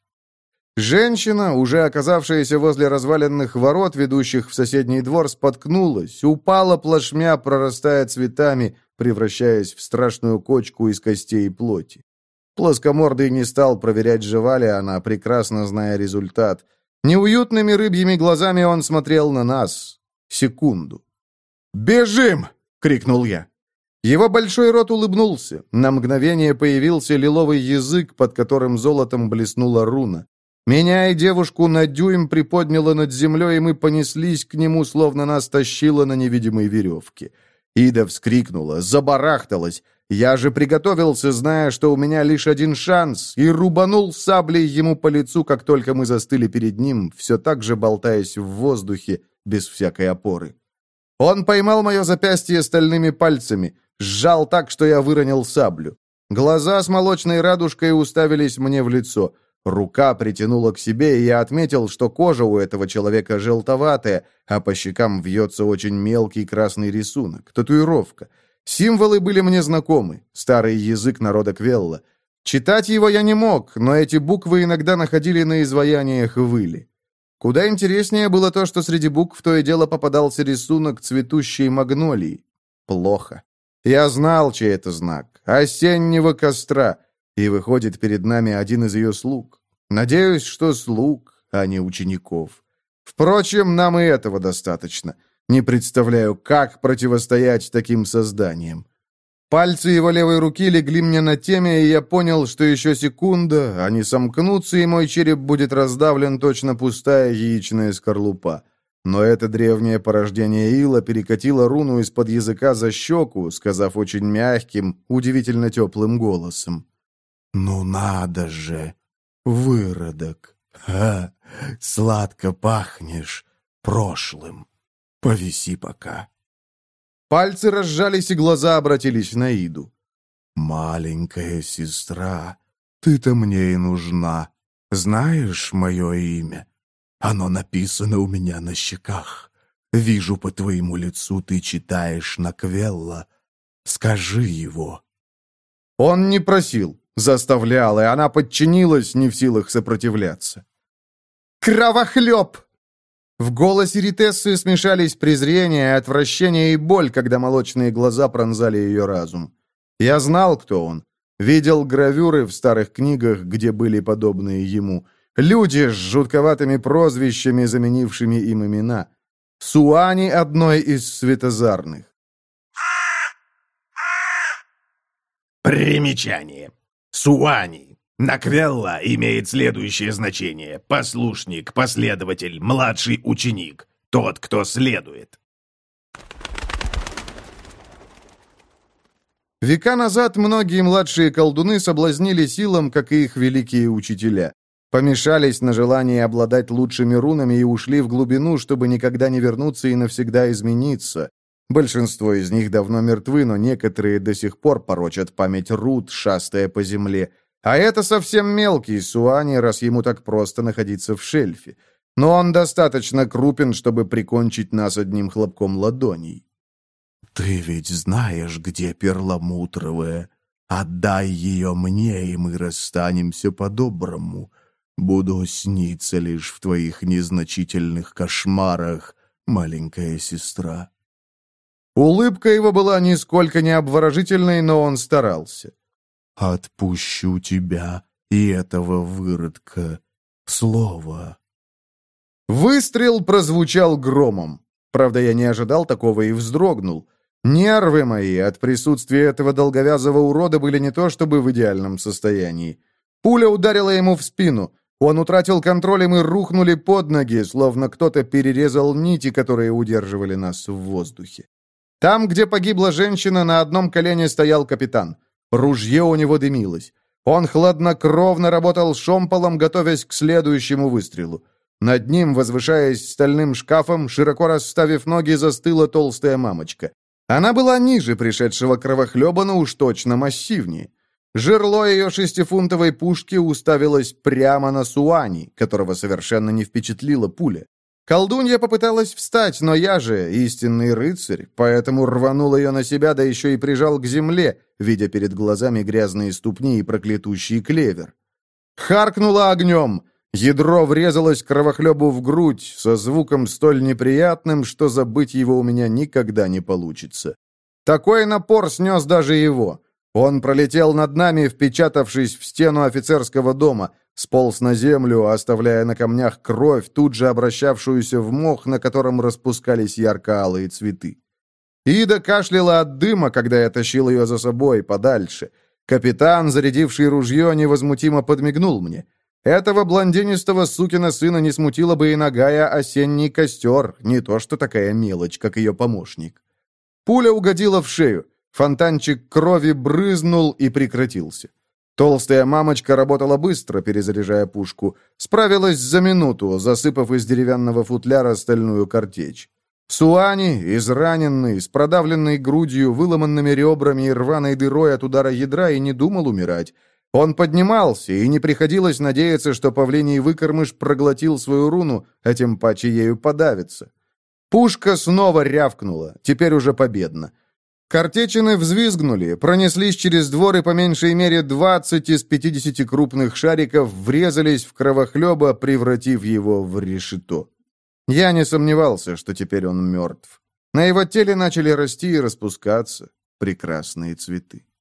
Женщина, уже оказавшаяся возле разваленных ворот, ведущих в соседний двор, споткнулась, упала плашмя, прорастая цветами, превращаясь в страшную кочку из костей и плоти. Плоскомордый не стал проверять, жива ли она, прекрасно зная результат. Неуютными рыбьими глазами он смотрел на нас. Секунду. «Бежим!» — крикнул я. Его большой рот улыбнулся. На мгновение появился лиловый язык, под которым золотом блеснула руна. Меня и девушку на дюйм приподняло над землей, и мы понеслись к нему, словно нас тащило на невидимой веревке. Ида вскрикнула, забарахталась. Я же приготовился, зная, что у меня лишь один шанс, и рубанул саблей ему по лицу, как только мы застыли перед ним, все так же болтаясь в воздухе, без всякой опоры. Он поймал мое запястье стальными пальцами, сжал так, что я выронил саблю. Глаза с молочной радужкой уставились мне в лицо. Рука притянула к себе, и я отметил, что кожа у этого человека желтоватая, а по щекам вьется очень мелкий красный рисунок, татуировка. Символы были мне знакомы, старый язык народа Квелла. Читать его я не мог, но эти буквы иногда находили на изваяниях выли. Куда интереснее было то, что среди букв то и дело попадался рисунок цветущей магнолии. Плохо. Я знал, чей это знак. Осеннего костра. И выходит перед нами один из ее слуг. Надеюсь, что слуг, а не учеников. Впрочем, нам и этого достаточно. Не представляю, как противостоять таким созданиям. Пальцы его левой руки легли мне на теме, и я понял, что еще секунда, они сомкнутся, и мой череп будет раздавлен точно пустая яичная скорлупа. Но это древнее порождение Ила перекатило руну из-под языка за щеку, сказав очень мягким, удивительно теплым голосом. «Ну надо же, выродок! Ха! Сладко пахнешь прошлым. Повиси пока». Пальцы разжались, и глаза обратились на Иду. «Маленькая сестра, ты-то мне и нужна. Знаешь мое имя? Оно написано у меня на щеках. Вижу по твоему лицу, ты читаешь на Квелла. Скажи его». Он не просил, Заставлял, и она подчинилась, не в силах сопротивляться. «Кровохлеб!» В голосе Ритессы смешались презрение, отвращение и боль, когда молочные глаза пронзали ее разум. Я знал, кто он. Видел гравюры в старых книгах, где были подобные ему. Люди с жутковатыми прозвищами, заменившими им имена. Суани — одной из светозарных. Примечание. Суани. Наквелла имеет следующее значение: послушник, последователь, младший ученик, тот, кто следует. Века назад многие младшие колдуны соблазнили силам, как и их великие учителя. Помешались на желании обладать лучшими рунами и ушли в глубину, чтобы никогда не вернуться и навсегда измениться. Большинство из них давно мертвы, но некоторые до сих пор порочат память Рут, шастая по земле. А это совсем мелкий Суани, раз ему так просто находиться в шельфе. Но он достаточно крупен, чтобы прикончить нас одним хлопком ладоней. «Ты ведь знаешь, где перламутровая. Отдай ее мне, и мы расстанемся по-доброму. Буду сниться лишь в твоих незначительных кошмарах, маленькая сестра». Улыбка его была нисколько не обворожительной, но он старался. «Отпущу тебя и этого выродка. Слово». Выстрел прозвучал громом. Правда, я не ожидал такого и вздрогнул. Нервы мои от присутствия этого долговязого урода были не то чтобы в идеальном состоянии. Пуля ударила ему в спину. Он утратил контроль, и мы рухнули под ноги, словно кто-то перерезал нити, которые удерживали нас в воздухе. Там, где погибла женщина, на одном колене стоял капитан. Ружье у него дымилось. Он хладнокровно работал шомполом, готовясь к следующему выстрелу. Над ним, возвышаясь стальным шкафом, широко расставив ноги, застыла толстая мамочка. Она была ниже пришедшего кровохлеба, но уж точно массивнее. Жерло ее шестифунтовой пушки уставилось прямо на Суани, которого совершенно не впечатлила пуля. Колдунья попыталась встать, но я же истинный рыцарь, поэтому рванул ее на себя, да еще и прижал к земле, видя перед глазами грязные ступни и проклятущий клевер. Харкнуло огнем. Ядро врезалось кровохлебу в грудь со звуком столь неприятным, что забыть его у меня никогда не получится. Такой напор снес даже его. Он пролетел над нами, впечатавшись в стену офицерского дома, сполз на землю, оставляя на камнях кровь, тут же обращавшуюся в мох, на котором распускались ярко-алые цветы. Ида кашляла от дыма, когда я тащил ее за собой подальше. Капитан, зарядивший ружье, невозмутимо подмигнул мне. Этого блондинистого сукина сына не смутила бы и нагая осенний костер, не то что такая мелочь, как ее помощник. Пуля угодила в шею. Фонтанчик крови брызнул и прекратился. Толстая мамочка работала быстро, перезаряжая пушку. Справилась за минуту, засыпав из деревянного футляра стальную картечь. Суани, израненный, с продавленной грудью, выломанными ребрами и рваной дырой от удара ядра, и не думал умирать. Он поднимался, и не приходилось надеяться, что павлиний выкормыш проглотил свою руну, а тем паче ею подавится. Пушка снова рявкнула, теперь уже победно. Картечины взвизгнули, пронеслись через двор, и по меньшей мере двадцать из пятидесяти крупных шариков врезались в кровохлеба, превратив его в решето. Я не сомневался, что теперь он мертв. На его теле начали расти и распускаться прекрасные цветы.